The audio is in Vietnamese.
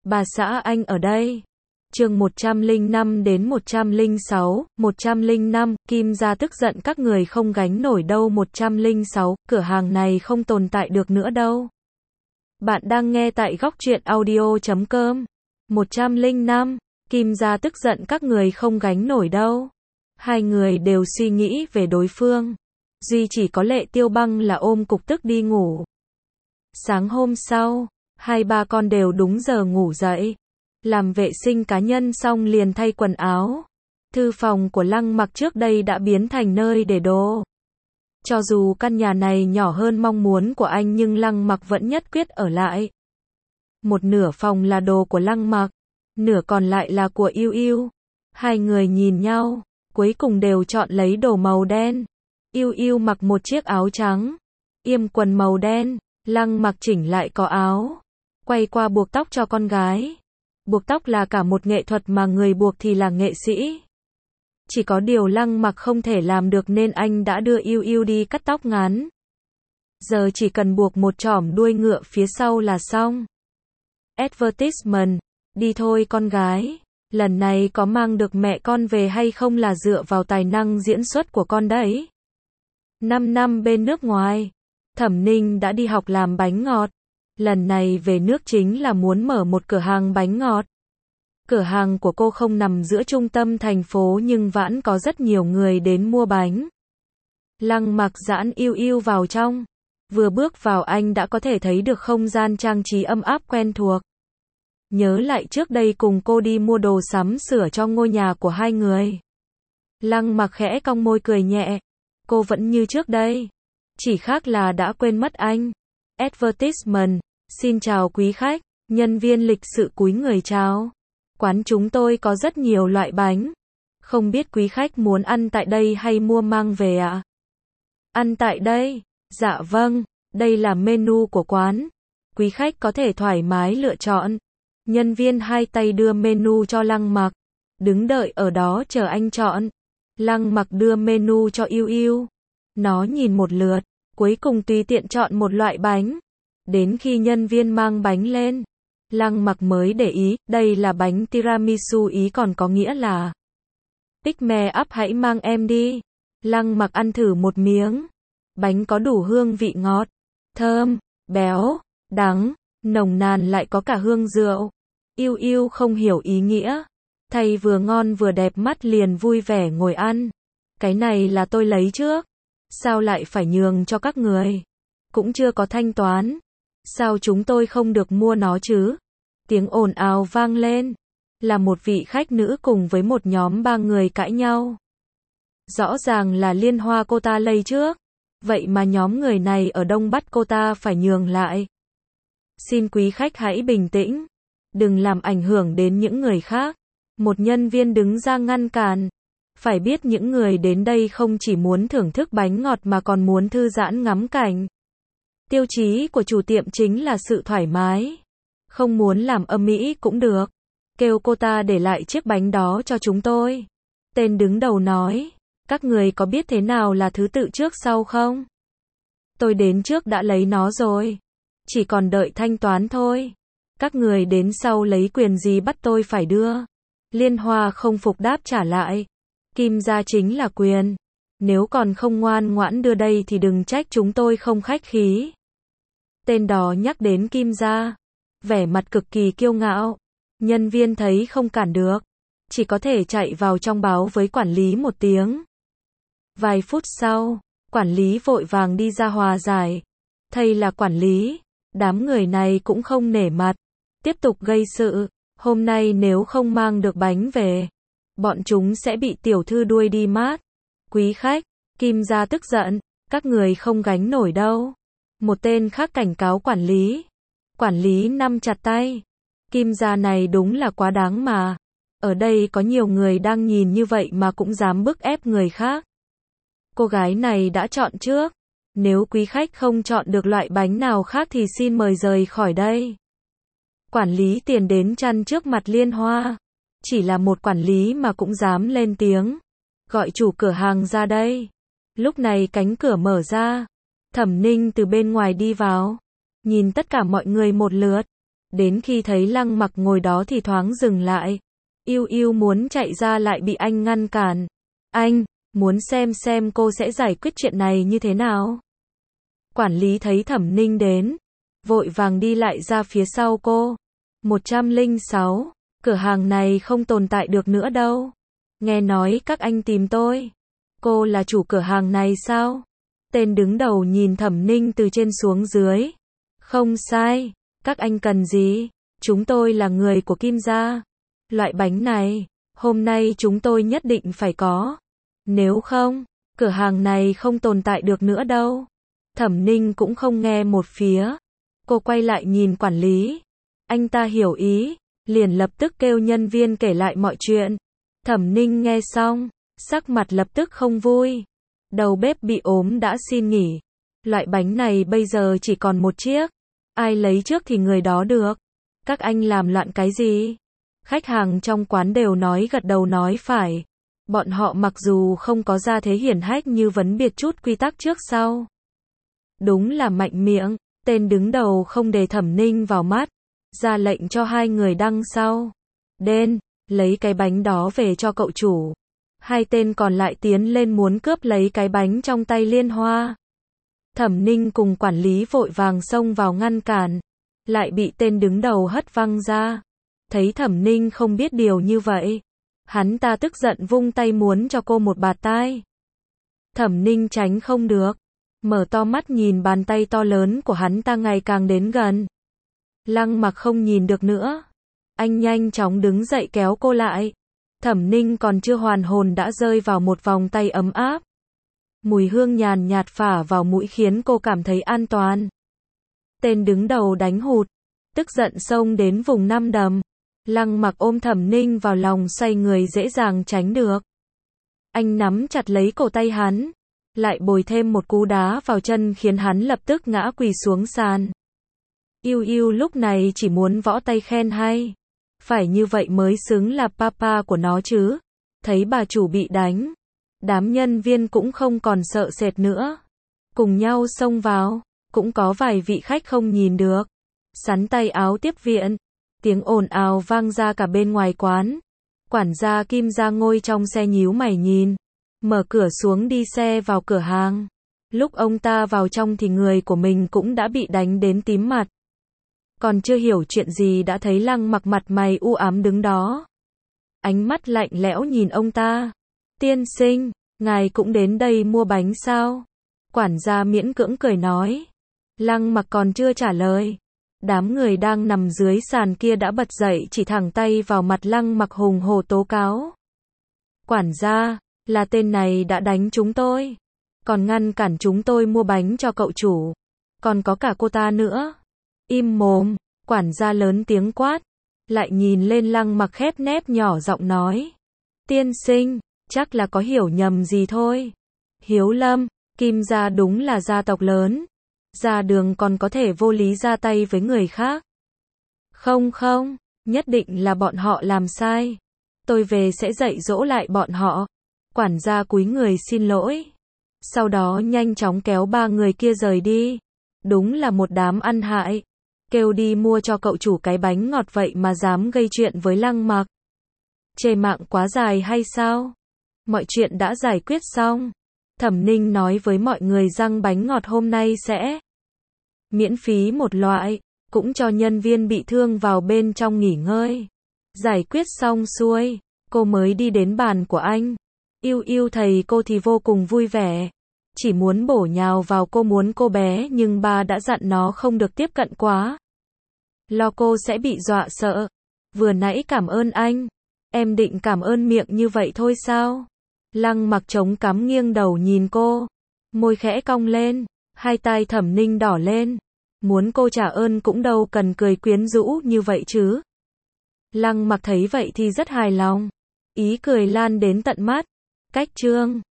Bà xã anh ở đây. Chương 105 đến 106, 105, Kim gia tức giận các người không gánh nổi đâu. 106, cửa hàng này không tồn tại được nữa đâu. Bạn đang nghe tại góc truyện audio.com. 105, Kim gia tức giận các người không gánh nổi đâu. Hai người đều suy nghĩ về đối phương. Duy chỉ có Lệ Tiêu Băng là ôm cục tức đi ngủ. Sáng hôm sau, hai ba con đều đúng giờ ngủ dậy. Làm vệ sinh cá nhân xong liền thay quần áo. Thư phòng của Lăng Mặc trước đây đã biến thành nơi để đồ. Cho dù căn nhà này nhỏ hơn mong muốn của anh nhưng Lăng Mặc vẫn nhất quyết ở lại. Một nửa phòng là đồ của Lăng Mặc, nửa còn lại là của Yêu Yêu. Hai người nhìn nhau, cuối cùng đều chọn lấy đồ màu đen. Yêu Yêu mặc một chiếc áo trắng, yêm quần màu đen, Lăng Mặc chỉnh lại có áo, quay qua buộc tóc cho con gái. Buộc tóc là cả một nghệ thuật mà người buộc thì là nghệ sĩ. Chỉ có điều Lăng Mặc không thể làm được nên anh đã đưa Yêu Yêu đi cắt tóc ngắn. Giờ chỉ cần buộc một chỏm đuôi ngựa phía sau là xong. Advertisement, đi thôi con gái. Lần này có mang được mẹ con về hay không là dựa vào tài năng diễn xuất của con đấy. 5 năm bên nước ngoài, Thẩm Ninh đã đi học làm bánh ngọt. Lần này về nước chính là muốn mở một cửa hàng bánh ngọt. Cửa hàng của cô không nằm giữa trung tâm thành phố nhưng vẫn có rất nhiều người đến mua bánh. Lăng Mặc giãn Yêu Yêu vào trong. Vừa bước vào anh đã có thể thấy được không gian trang trí ấm áp quen thuộc. Nhớ lại trước đây cùng cô đi mua đồ sắm sửa cho ngôi nhà của hai người. Lăng Mặc khẽ cong môi cười nhẹ. Cô vẫn như trước đây. Chỉ khác là đã quên mất anh. Advertisement, xin chào quý khách. Nhân viên lịch sự cúi người chào. Quán chúng tôi có rất nhiều loại bánh. Không biết quý khách muốn ăn tại đây hay mua mang về ạ? Ăn tại đây? Dạ vâng, đây là menu của quán. Quý khách có thể thoải mái lựa chọn. Nhân viên hai tay đưa menu cho Lăng Mặc. Đứng đợi ở đó chờ anh chọn. Lăng Mặc đưa menu cho Yêu Yêu. Nó nhìn một lượt, cuối cùng tùy tiện chọn một loại bánh. Đến khi nhân viên mang bánh lên, Lăng Mặc mới để ý, đây là bánh tiramisu, ý còn có nghĩa là pick me up, hãy mang em đi. Lăng Mặc ăn thử một miếng. Bánh có đủ hương vị ngọt, thơm, béo, đắng, nồng nàn lại có cả hương rượu. Yêu Yêu không hiểu ý nghĩa. Thay vừa ngon vừa đẹp mắt liền vui vẻ ngồi ăn. Cái này là tôi lấy trước. Sao lại phải nhường cho các người? Cũng chưa có thanh toán. Sao chúng tôi không được mua nó chứ? Tiếng ồn ào vang lên. Là một vị khách nữ cùng với một nhóm ba người cãi nhau. Rõ ràng là Liên Hoa cô ta lấy trước. Vậy mà nhóm người này ở đông bắt cô ta phải nhường lại. Xin quý khách hãy bình tĩnh. Đừng làm ảnh hưởng đến những người khác. Một nhân viên đứng ra ngăn cản. Phải biết những người đến đây không chỉ muốn thưởng thức bánh ngọt mà còn muốn thư giãn ngắm cảnh. Tiêu chí của chủ tiệm chính là sự thoải mái. Không muốn làm âm ĩ cũng được. Kêu cô ta để lại chiếc bánh đó cho chúng tôi. Tên đứng đầu nói. Các người có biết thế nào là thứ tự trước sau không? Tôi đến trước đã lấy nó rồi. Chỉ còn đợi thanh toán thôi. Các người đến sau lấy quyền gì bắt tôi phải đưa? Liên Hoa không phục đáp trả lại. Kim gia chính là quyền. Nếu còn không ngoan ngoãn đưa đây thì đừng trách chúng tôi không khách khí. Tên đó nhắc đến Kim gia. Vẻ mặt cực kỳ kiêu ngạo. Nhân viên thấy không cản được. Chỉ có thể chạy vào trong báo với quản lý một tiếng. Vài phút sau, quản lý vội vàng đi ra hòa giải. Thầy là quản lý. Đám người này cũng không nể mặt. Tiếp tục gây sự. Hôm nay nếu không mang được bánh về, bọn chúng sẽ bị tiểu thư đuôi đi mát. Quý khách, Kim gia tức giận, các người không gánh nổi đâu. Một tên khác cảnh cáo quản lý. Quản lý nắm chặt tay. Kim gia này đúng là quá đáng mà. Ở đây có nhiều người đang nhìn như vậy mà cũng dám bức ép người khác. Cô gái này đã chọn trước. Nếu quý khách không chọn được loại bánh nào khác thì xin mời rời khỏi đây. Quản lý tiền đến chăn trước mặt Liên Hoa. Chỉ là một quản lý mà cũng dám lên tiếng. Gọi chủ cửa hàng ra đây. Lúc này cánh cửa mở ra. Thẩm Ninh từ bên ngoài đi vào. Nhìn tất cả mọi người một lượt. Đến khi thấy Lăng Mặc ngồi đó thì thoáng dừng lại. Yêu Yêu muốn chạy ra lại bị anh ngăn cản. Anh, muốn xem cô sẽ giải quyết chuyện này như thế nào. Quản lý thấy Thẩm Ninh đến, vội vàng đi lại ra phía sau cô. 106, cửa hàng này không tồn tại được nữa đâu. Nghe nói các anh tìm tôi. Cô là chủ cửa hàng này sao? Tên đứng đầu nhìn Thẩm Ninh từ trên xuống dưới. Không sai, các anh cần gì? Chúng tôi là người của Kim gia. Loại bánh này, hôm nay chúng tôi nhất định phải có. Nếu không, cửa hàng này không tồn tại được nữa đâu. Thẩm Ninh cũng không nghe một phía. Cô quay lại nhìn quản lý. Anh ta hiểu ý, liền lập tức kêu nhân viên kể lại mọi chuyện. Thẩm Ninh nghe xong, sắc mặt lập tức không vui. Đầu bếp bị ốm đã xin nghỉ. Loại bánh này bây giờ chỉ còn một chiếc. Ai lấy trước thì người đó được. Các anh làm loạn cái gì? Khách hàng trong quán đều nói gật đầu nói phải. Bọn họ mặc dù không có gia thế hiển hách như vấn biệt chút quy tắc trước sau. Đúng là mạnh miệng, tên đứng đầu không để Thẩm Ninh vào mắt. Ra lệnh cho hai người đằng sau. Đen, lấy cái bánh đó về cho cậu chủ. Hai tên còn lại tiến lên muốn cướp lấy cái bánh trong tay Liên Hoa. Thẩm Ninh cùng quản lý vội vàng xông vào ngăn cản. Lại bị tên đứng đầu hất văng ra. Thấy Thẩm Ninh không biết điều như vậy. Hắn ta tức giận vung tay muốn cho cô một bạt tai. Thẩm Ninh tránh không được. Mở to mắt nhìn bàn tay to lớn của hắn ta ngày càng đến gần. Lăng Mặc không nhìn được nữa. Anh nhanh chóng đứng dậy kéo cô lại. Thẩm Ninh còn chưa hoàn hồn đã rơi vào một vòng tay ấm áp. Mùi hương nhàn nhạt phả vào mũi khiến cô cảm thấy an toàn. Tên đứng đầu đánh hụt. Tức giận xông đến vùng Nam Đầm. Lăng Mặc ôm Thẩm Ninh vào lòng xoay người dễ dàng tránh được. Anh nắm chặt lấy cổ tay hắn. Lại bồi thêm một cú đá vào chân khiến hắn lập tức ngã quỳ xuống sàn. Yêu Yêu lúc này chỉ muốn võ tay khen hay. Phải như vậy mới xứng là papa của nó chứ. Thấy bà chủ bị đánh. Đám nhân viên cũng không còn sợ sệt nữa. Cùng nhau xông vào. Cũng có vài vị khách không nhìn được. Sắn tay áo tiếp viện. Tiếng ồn ào vang ra cả bên ngoài quán. Quản gia Kim gia ngồi trong xe nhíu mày nhìn. Mở cửa xuống đi xe vào cửa hàng. Lúc ông ta vào trong thì người của mình cũng đã bị đánh đến tím mặt. Còn chưa hiểu chuyện gì đã thấy Lăng Mặc mặt mày u ám đứng đó. Ánh mắt lạnh lẽo nhìn ông ta. Tiên sinh, ngài cũng đến đây mua bánh sao? Quản gia miễn cưỡng cười nói. Lăng Mặc còn chưa trả lời. Đám người đang nằm dưới sàn kia đã bật dậy chỉ thẳng tay vào mặt Lăng Mặc hùng hổ tố cáo. Quản gia, là tên này đã đánh chúng tôi. Còn ngăn cản chúng tôi mua bánh cho cậu chủ. Còn có cả cô ta nữa. Im mồm, quản gia lớn tiếng quát. Lại nhìn lên Lăng Mặc khép nép nhỏ giọng nói. Tiên sinh, chắc là có hiểu nhầm gì thôi. Hiếu Lâm, Kim gia đúng là gia tộc lớn. Ra đường còn có thể vô lý ra tay với người khác. Không, nhất định là bọn họ làm sai. Tôi về sẽ dạy dỗ lại bọn họ. Quản gia cúi người xin lỗi. Sau đó nhanh chóng kéo ba người kia rời đi. Đúng là một đám ăn hại. Kêu đi mua cho cậu chủ cái bánh ngọt vậy mà dám gây chuyện với Lăng Mặc. Chê mạng quá dài hay sao? Mọi chuyện đã giải quyết xong. Thẩm Ninh nói với mọi người rằng bánh ngọt hôm nay sẽ miễn phí một loại, cũng cho nhân viên bị thương vào bên trong nghỉ ngơi. Giải quyết xong xuôi, cô mới đi đến bàn của anh. Yêu Yêu thầy cô thì vô cùng vui vẻ. Chỉ muốn bổ nhào vào cô muốn cô bé nhưng ba đã dặn nó không được tiếp cận quá. Lo cô sẽ bị dọa sợ. Vừa nãy cảm ơn anh. Em định cảm ơn miệng như vậy thôi sao? Lăng Mặc chống cằm nghiêng đầu nhìn cô. Môi khẽ cong lên. Hai tai Thẩm Ninh đỏ lên. Muốn cô trả ơn cũng đâu cần cười quyến rũ như vậy chứ. Lăng Mặc thấy vậy thì rất hài lòng. Ý cười lan đến tận mắt. Cách chương